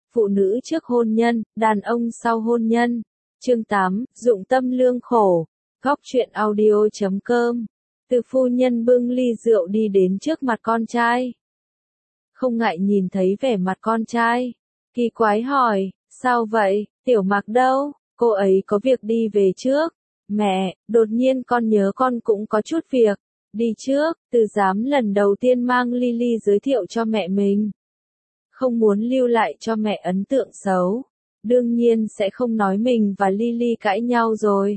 Phụ nữ trước hôn nhân, đàn ông sau hôn nhân. Chương 8, dụng tâm lương khổ. Góc truyện audio.com. Từ phu nhân bưng ly rượu đi đến trước mặt con trai. Không ngại nhìn thấy vẻ mặt con trai. Kỳ quái hỏi, sao vậy, Tiểu Mặc đâu, cô ấy có việc đi về trước. Mẹ, đột nhiên con nhớ con cũng có chút việc. Đi trước, Từ Giám lần đầu tiên mang Lily giới thiệu cho mẹ mình. Không muốn lưu lại cho mẹ ấn tượng xấu. Đương nhiên sẽ không nói mình và Lily cãi nhau rồi.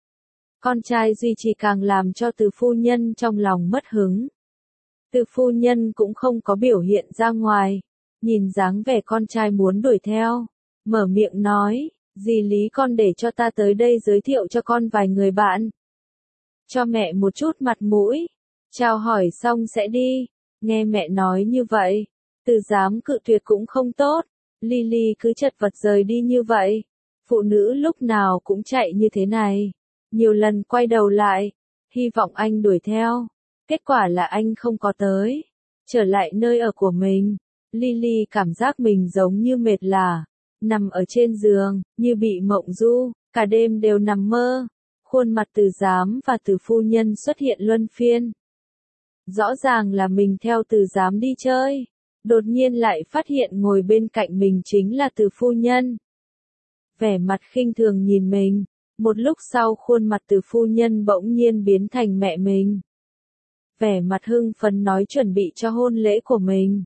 Con trai duy trì càng làm cho Từ phu nhân trong lòng mất hứng. Từ phu nhân cũng không có biểu hiện ra ngoài. Nhìn dáng vẻ con trai muốn đuổi theo. Mở miệng nói, dì Lý con để cho ta tới đây giới thiệu cho con vài người bạn. Cho mẹ một chút mặt mũi. Chào hỏi xong sẽ đi. Nghe mẹ nói như vậy. Từ Giám cự tuyệt cũng không tốt. Lily cứ chật vật rời đi như vậy. Phụ nữ lúc nào cũng chạy như thế này. Nhiều lần quay đầu lại. Hy vọng anh đuổi theo. Kết quả là anh không có tới. Trở lại nơi ở của mình. Lily cảm giác mình giống như mệt lả. Nằm ở trên giường, như bị mộng du. Cả đêm đều nằm mơ. Khuôn mặt Từ Giám và Từ phu nhân xuất hiện luân phiên. Rõ ràng là mình theo Từ Giám đi chơi. Đột nhiên lại phát hiện ngồi bên cạnh mình chính là Từ phu nhân. Vẻ mặt khinh thường nhìn mình. Một lúc sau khuôn mặt Từ phu nhân bỗng nhiên biến thành mẹ mình. Vẻ mặt hưng phấn nói chuẩn bị cho hôn lễ của mình.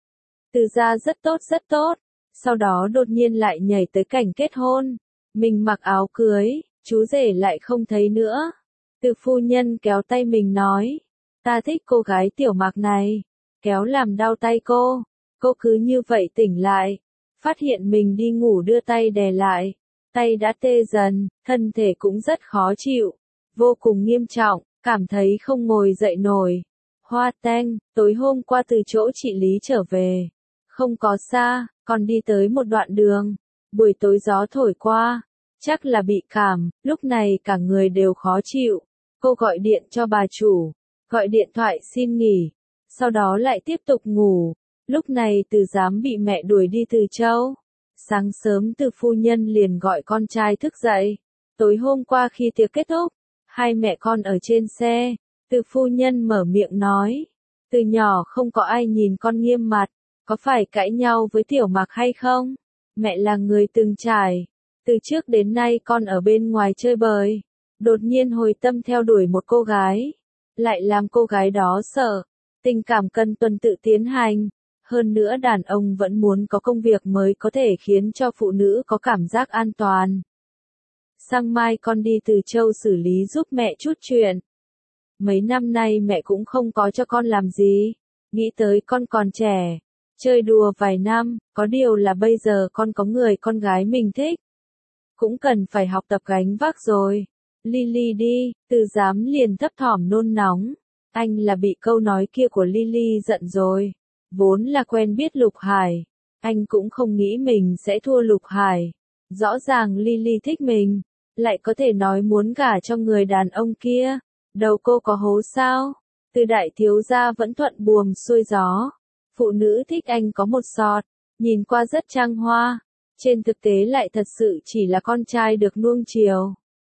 Từ gia rất tốt rất tốt. Sau đó đột nhiên lại nhảy tới cảnh kết hôn. Mình mặc áo cưới, chú rể lại không thấy nữa. Từ phu nhân kéo tay mình nói. Ta thích cô gái Tiểu Mặc này. Kéo làm đau tay cô. Cô cứ như vậy tỉnh lại. Phát hiện mình đi ngủ đưa tay đè lại. Tay đã tê dần, thân thể cũng rất khó chịu. Vô cùng nghiêm trọng, cảm thấy không ngồi dậy nổi. Hoa Teng, tối hôm qua từ chỗ chị Lý trở về. Không có xa, còn đi tới một đoạn đường. Buổi tối gió thổi qua. Chắc là bị cảm, lúc này cả người đều khó chịu. Cô gọi điện cho bà chủ. Gọi điện thoại xin nghỉ. Sau đó lại tiếp tục ngủ. Lúc này Từ Giám bị mẹ đuổi đi Từ Châu. Sáng sớm Từ phu nhân liền gọi con trai thức dậy. Tối hôm qua khi tiệc kết thúc, hai mẹ con ở trên xe. Từ phu nhân mở miệng nói. Từ nhỏ không có ai nhìn con nghiêm mặt. Có phải cãi nhau với Tiểu Mặc hay không? Mẹ là người từng trải. Từ trước đến nay con ở bên ngoài chơi bời. Đột nhiên hồi tâm theo đuổi một cô gái. Lại làm cô gái đó sợ. Tình cảm cần tuần tự tiến hành. Hơn nữa đàn ông vẫn muốn có công việc mới có thể khiến cho phụ nữ có cảm giác an toàn. Sang mai con đi Từ Châu xử lý giúp mẹ chút chuyện. Mấy năm nay mẹ cũng không có cho con làm gì. Nghĩ tới con còn trẻ. Chơi đùa vài năm, có điều là bây giờ con có người con gái mình thích. Cũng cần phải học tập gánh vác rồi. Lily đi, Từ Giám liền thấp thỏm nôn nóng. Anh là bị câu nói kia của Lily giận rồi. Vốn là quen biết Lục Hải. Anh cũng không nghĩ mình sẽ thua Lục Hải. Rõ ràng Lily thích mình. Lại có thể nói muốn gả cho người đàn ông kia. Đầu cô có hố sao? Từ đại thiếu gia vẫn thuận buồm xuôi gió. Phụ nữ thích anh có một sọt. Nhìn qua rất trang hoa. Trên thực tế lại thật sự chỉ là con trai được nuông chiều.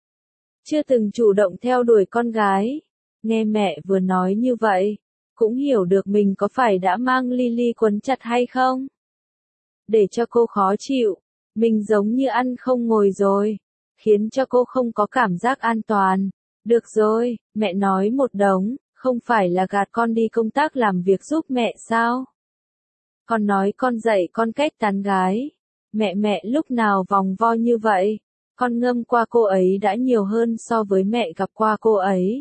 Chưa từng chủ động theo đuổi con gái. Nghe mẹ vừa nói như vậy. Cũng hiểu được mình có phải đã mang Lily quấn chặt hay không. Để cho cô khó chịu. Mình giống như ăn không ngồi rồi. Khiến cho cô không có cảm giác an toàn. Được rồi, mẹ nói một đống. Không phải là gạt con đi công tác làm việc giúp mẹ sao? Con nói con dạy con cách tán gái. Mẹ lúc nào vòng vo như vậy? Con ngâm qua cô ấy đã nhiều hơn so với mẹ gặp qua cô ấy.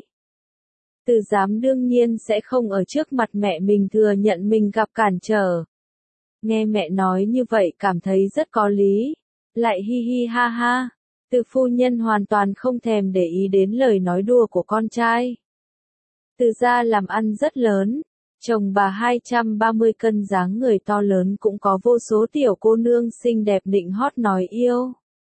Từ Giám đương nhiên sẽ không ở trước mặt mẹ mình thừa nhận mình gặp cản trở. Nghe mẹ nói như vậy cảm thấy rất có lý. Lại hi hi ha ha. Từ phu nhân hoàn toàn không thèm để ý đến lời nói đùa của con trai. Từ gia làm ăn rất lớn. Chồng bà 230 cân dáng người to lớn cũng có vô số tiểu cô nương xinh đẹp nịnh hót nói yêu.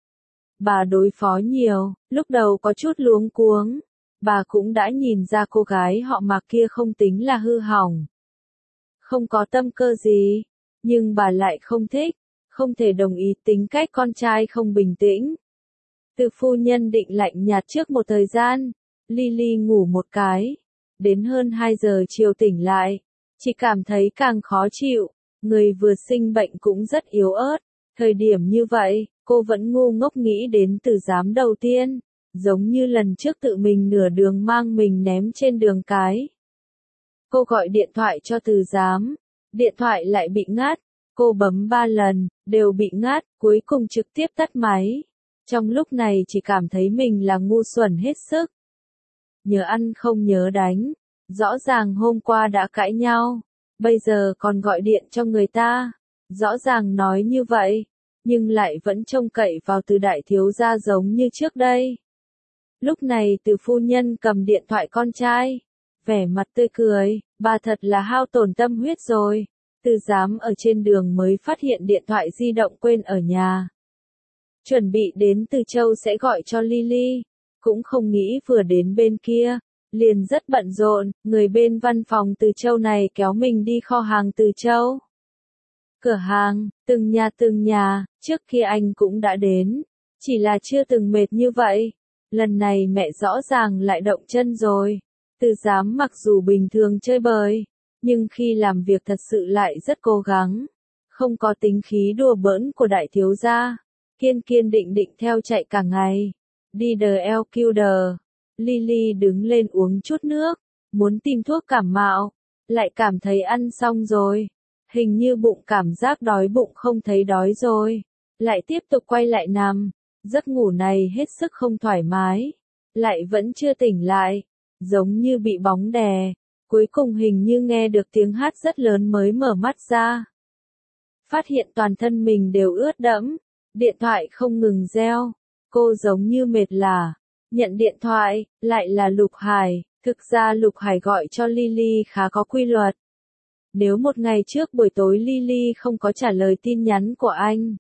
Bà đối phó nhiều, lúc đầu có chút luống cuống. Bà cũng đã nhìn ra cô gái họ Mạc kia không tính là hư hỏng. Không có tâm cơ gì, nhưng bà lại không thích. không thể đồng ý tính cách con trai không bình tĩnh. Từ phu nhân định lạnh nhạt trước một thời gian, Lily ngủ một cái, đến hơn 2 giờ chiều tỉnh lại, chỉ cảm thấy càng khó chịu, người vừa sinh bệnh cũng rất yếu ớt, thời điểm như vậy, cô vẫn ngu ngốc nghĩ đến Từ Giám đầu tiên, giống như lần trước tự mình nửa đường mang mình ném trên đường cái. Cô gọi điện thoại cho Từ Giám, điện thoại lại bị ngắt, cô bấm 3 lần, đều bị ngắt, cuối cùng trực tiếp tắt máy. Trong lúc này chỉ cảm thấy mình là ngu xuẩn hết sức. Nhớ ăn không nhớ đánh, rõ ràng hôm qua đã cãi nhau, bây giờ còn gọi điện cho người ta, rõ ràng nói như vậy, nhưng lại vẫn trông cậy vào Từ đại thiếu gia giống như trước đây. Lúc này Từ phu nhân cầm điện thoại con trai, vẻ mặt tươi cười, bà thật là hao tổn tâm huyết rồi. Từ Giám ở trên đường mới phát hiện điện thoại di động quên ở nhà. Chuẩn bị đến Từ Châu sẽ gọi cho Lily, cũng không nghĩ vừa đến bên kia, liền rất bận rộn, người bên văn phòng Từ Châu này kéo mình đi kho hàng Từ Châu. Cửa hàng, từng nhà, trước kia anh cũng đã đến, chỉ là chưa từng mệt như vậy. Lần này mẹ rõ ràng lại động chân rồi. Từ Giám mặc dù bình thường chơi bời, nhưng khi làm việc thật sự lại rất cố gắng, không có tính khí đùa bỡn của đại thiếu gia, kiên định theo chạy cả ngày. Đi đờ eo kêu đờ, Lily đứng lên uống chút nước, muốn tìm thuốc cảm mạo, lại cảm thấy ăn xong rồi, hình như bụng cảm giác đói bụng không thấy đói rồi, lại tiếp tục quay lại nằm, giấc ngủ này hết sức không thoải mái, lại vẫn chưa tỉnh lại, giống như bị bóng đè, cuối cùng hình như nghe được tiếng hát rất lớn mới mở mắt ra. Phát hiện toàn thân mình đều ướt đẫm, điện thoại không ngừng reo, cô giống như mệt lả, nhận điện thoại, lại là Lục Hải, thực ra Lục Hải gọi cho Lily khá có quy luật. Nếu một ngày trước buổi tối Lily không có trả lời tin nhắn của anh,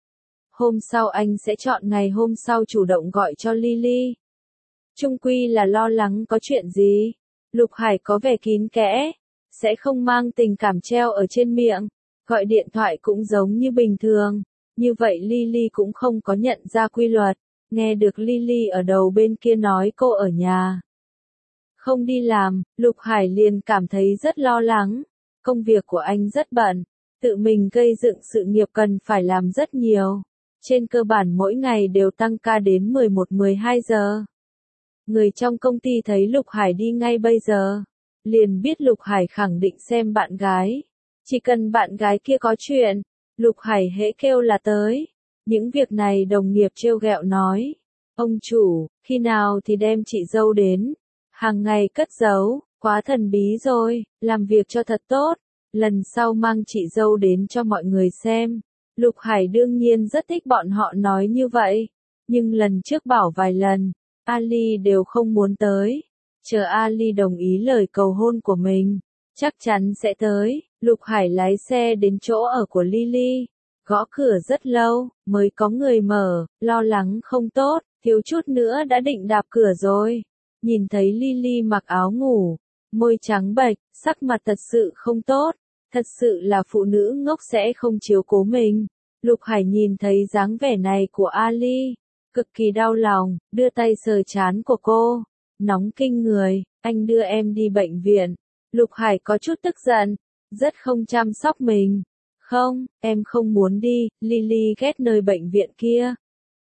hôm sau anh sẽ chọn ngày hôm sau chủ động gọi cho Lily. Chung quy là lo lắng có chuyện gì. Lục Hải có vẻ kín kẽ, sẽ không mang tình cảm treo ở trên miệng, gọi điện thoại cũng giống như bình thường. Như vậy Lily cũng không có nhận ra quy luật, nghe được Lily ở đầu bên kia nói cô ở nhà, không đi làm, Lục Hải liền cảm thấy rất lo lắng. Công việc của anh rất bận, tự mình gây dựng sự nghiệp cần phải làm rất nhiều. Trên cơ bản mỗi ngày đều tăng ca đến 11-12 giờ. Người trong công ty thấy Lục Hải đi ngay bây giờ, liền biết Lục Hải khẳng định xem bạn gái. Chỉ cần bạn gái kia có chuyện, Lục Hải hễ kêu là tới. Những việc này đồng nghiệp trêu ghẹo nói. Ông chủ, khi nào thì đem chị dâu đến? Hàng ngày cất giấu, quá thần bí rồi, làm việc cho thật tốt. Lần sau mang chị dâu đến cho mọi người xem. Lục Hải đương nhiên rất thích bọn họ nói như vậy. Nhưng lần trước bảo vài lần, Ali đều không muốn tới. Chờ Ali đồng ý lời cầu hôn của mình, chắc chắn sẽ tới. Lục Hải lái xe đến chỗ ở của Lily, gõ cửa rất lâu, mới có người mở, lo lắng không tốt, thiếu chút nữa đã định đạp cửa rồi. Nhìn thấy Lily mặc áo ngủ, môi trắng bệch, sắc mặt thật sự không tốt, thật sự là phụ nữ ngốc sẽ không chiếu cố mình. Lục Hải nhìn thấy dáng vẻ này của Ali, cực kỳ đau lòng, đưa tay sờ trán của cô, nóng kinh người, anh đưa em đi bệnh viện. Lục Hải có chút tức giận, rất không chăm sóc mình. Không, em không muốn đi, Lily ghét nơi bệnh viện kia.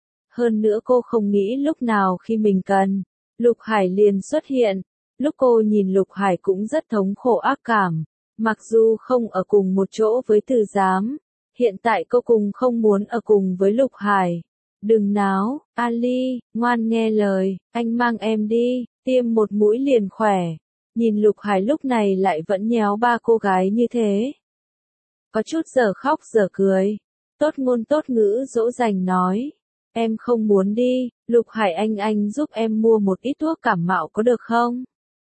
Hơn nữa cô không nghĩ lúc nào khi mình cần, Lục Hải liền xuất hiện. Lúc cô nhìn Lục Hải cũng rất thống khổ ác cảm, mặc dù không ở cùng một chỗ với Từ Giám, hiện tại cô cùng không muốn ở cùng với Lục Hải. Đừng náo, Ali, ngoan nghe lời, anh mang em đi, tiêm một mũi liền khỏe. Nhìn Lục Hải lúc này lại vẫn nhéo ba cô gái như thế. Có chút giờ khóc giờ cười, tốt ngôn tốt ngữ dỗ dành nói. Em không muốn đi, Lục Hải anh giúp em mua một ít thuốc cảm mạo có được không?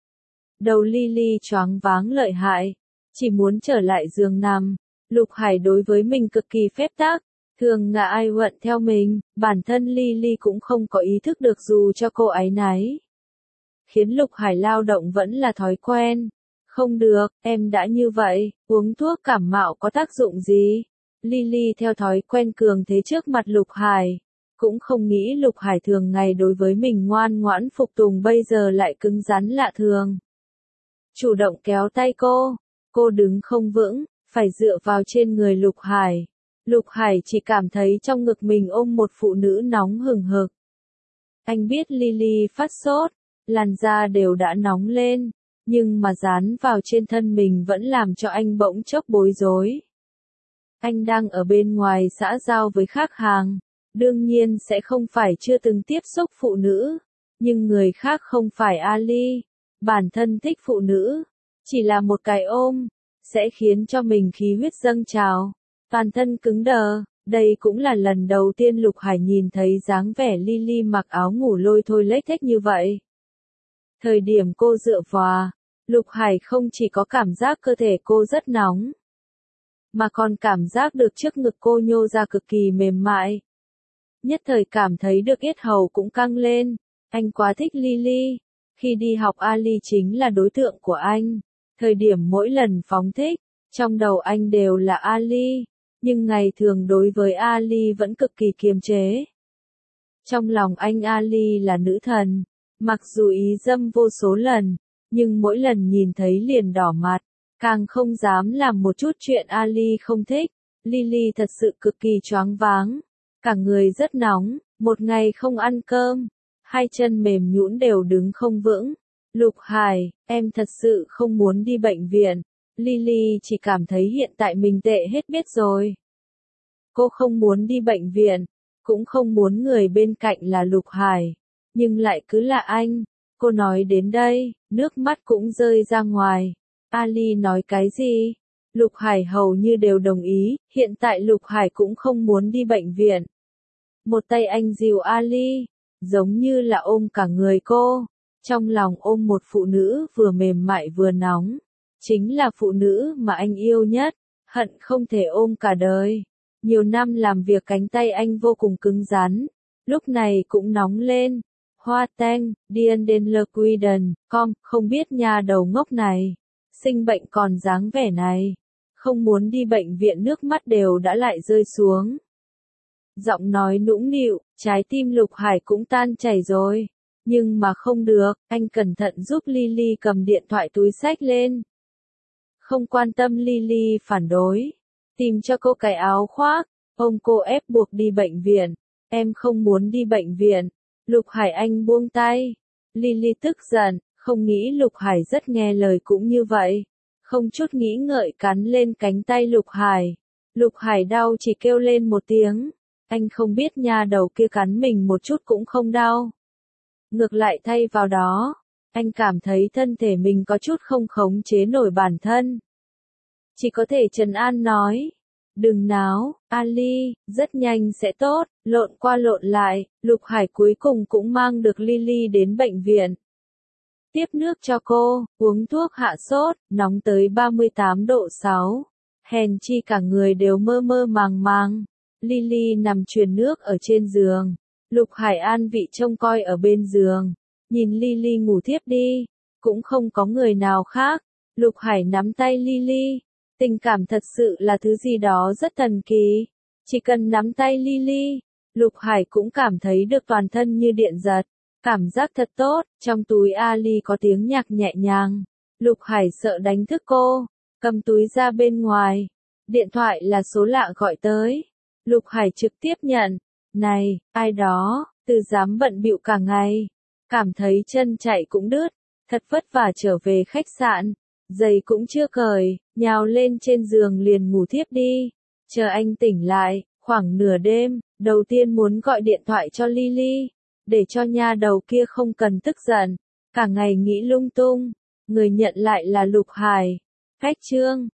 Đầu Lily choáng váng lợi hại, chỉ muốn trở lại giường nằm. Lục Hải đối với mình cực kỳ phép tắc, thường ngả ai thuận theo mình, bản thân Lily cũng không có ý thức được dù cho cô ấy náy. Khiến Lục Hải lao động vẫn là thói quen. Không được, em đã như vậy, uống thuốc cảm mạo có tác dụng gì? Lily theo thói quen cường thế trước mặt Lục Hải. Cũng không nghĩ Lục Hải thường ngày đối với mình ngoan ngoãn phục tùng bây giờ lại cứng rắn lạ thường. Chủ động kéo tay cô đứng không vững, phải dựa vào trên người Lục Hải. Lục Hải chỉ cảm thấy trong ngực mình ôm một phụ nữ nóng hừng hực. Anh biết Lily phát sốt, làn da đều đã nóng lên, nhưng mà dán vào trên thân mình vẫn làm cho anh bỗng chốc bối rối. Anh đang ở bên ngoài xã giao với khách hàng, đương nhiên sẽ không phải chưa từng tiếp xúc phụ nữ, nhưng người khác không phải Ali, bản thân thích phụ nữ, chỉ là một cái ôm, sẽ khiến cho mình khí huyết dâng trào, toàn thân cứng đờ. Đây cũng là lần đầu tiên Lục Hải nhìn thấy dáng vẻ Lily mặc áo ngủ lôi thôi lếch thếch như vậy. Thời điểm cô dựa vào, Lục Hải không chỉ có cảm giác cơ thể cô rất nóng, mà còn cảm giác được trước ngực cô nhô ra cực kỳ mềm mại. Nhất thời cảm thấy được yết hầu cũng căng lên, anh quá thích Lily. Khi đi học Ali chính là đối tượng của anh. Thời điểm mỗi lần phóng thích, trong đầu anh đều là Ali, nhưng ngày thường đối với Ali vẫn cực kỳ kiềm chế. Trong lòng anh Ali là nữ thần, mặc dù ý dâm vô số lần, nhưng mỗi lần nhìn thấy liền đỏ mặt, càng không dám làm một chút chuyện Ali không thích. Lily thật sự cực kỳ choáng váng, cả người rất nóng, một ngày không ăn cơm, hai chân mềm nhũn đều đứng không vững. Lục Hải, em thật sự không muốn đi bệnh viện. Lily chỉ cảm thấy hiện tại mình tệ hết biết rồi. Cô không muốn đi bệnh viện, cũng không muốn người bên cạnh là Lục Hải, nhưng lại cứ là anh. Cô nói đến đây, nước mắt cũng rơi ra ngoài. Ali nói cái gì? Lục Hải hầu như đều đồng ý, hiện tại Lục Hải cũng không muốn đi bệnh viện. Một tay anh dìu Ali, giống như là ôm cả người cô, trong lòng ôm một phụ nữ vừa mềm mại vừa nóng, chính là phụ nữ mà anh yêu nhất, hận không thể ôm cả đời. Nhiều năm làm việc cánh tay anh vô cùng cứng rắn, lúc này cũng nóng lên. Hoa teng, điên đến lờ quy đần, không biết nhà đầu ngốc này, sinh bệnh còn dáng vẻ này, không muốn đi bệnh viện nước mắt đều đã lại rơi xuống. Giọng nói nũng nịu, trái tim Lục Hải cũng tan chảy rồi, nhưng mà không được, anh cẩn thận giúp Lily cầm điện thoại túi xách lên. Không quan tâm Lily phản đối, tìm cho cô cái áo khoác, ông cô ép buộc đi bệnh viện, em không muốn đi bệnh viện. Lục Hải anh buông tay. Lily tức giận, không nghĩ Lục Hải rất nghe lời cũng như vậy. Không chút nghĩ ngợi cắn lên cánh tay Lục Hải. Lục Hải đau chỉ kêu lên một tiếng. Anh không biết nha đầu kia cắn mình một chút cũng không đau. Ngược lại thay vào đó, anh cảm thấy thân thể mình có chút không khống chế nổi bản thân. Chỉ có thể trấn an nói. Đừng náo, Ali, rất nhanh sẽ tốt. Lộn qua lộn lại, Lục Hải cuối cùng cũng mang được Lily đến bệnh viện. Tiếp nước cho cô, uống thuốc hạ sốt, nóng tới 38 độ 6. Hèn chi cả người đều mơ mơ màng màng. Lily nằm truyền nước ở trên giường. Lục Hải an vị trông coi ở bên giường. Nhìn Lily ngủ thiếp đi. Cũng không có người nào khác. Lục Hải nắm tay Lily. Tình cảm thật sự là thứ gì đó rất thần kỳ. Chỉ cần nắm tay Lily, Lục Hải cũng cảm thấy được toàn thân như điện giật. Cảm giác thật tốt, trong túi Ali có tiếng nhạc nhẹ nhàng. Lục Hải sợ đánh thức cô, cầm túi ra bên ngoài. Điện thoại là số lạ gọi tới. Lục Hải trực tiếp nhận. Này, ai đó, từ dám bận bịu cả ngày. Cảm thấy chân chạy cũng đứt, thật vất vả trở về khách sạn. Giày cũng chưa cởi, nhào lên trên giường liền ngủ thiếp đi. Chờ anh tỉnh lại, khoảng nửa đêm, đầu tiên muốn gọi điện thoại cho Lily, để cho nha đầu kia không cần tức giận, cả ngày nghĩ lung tung. Người nhận lại là Lục Hải. Cách chương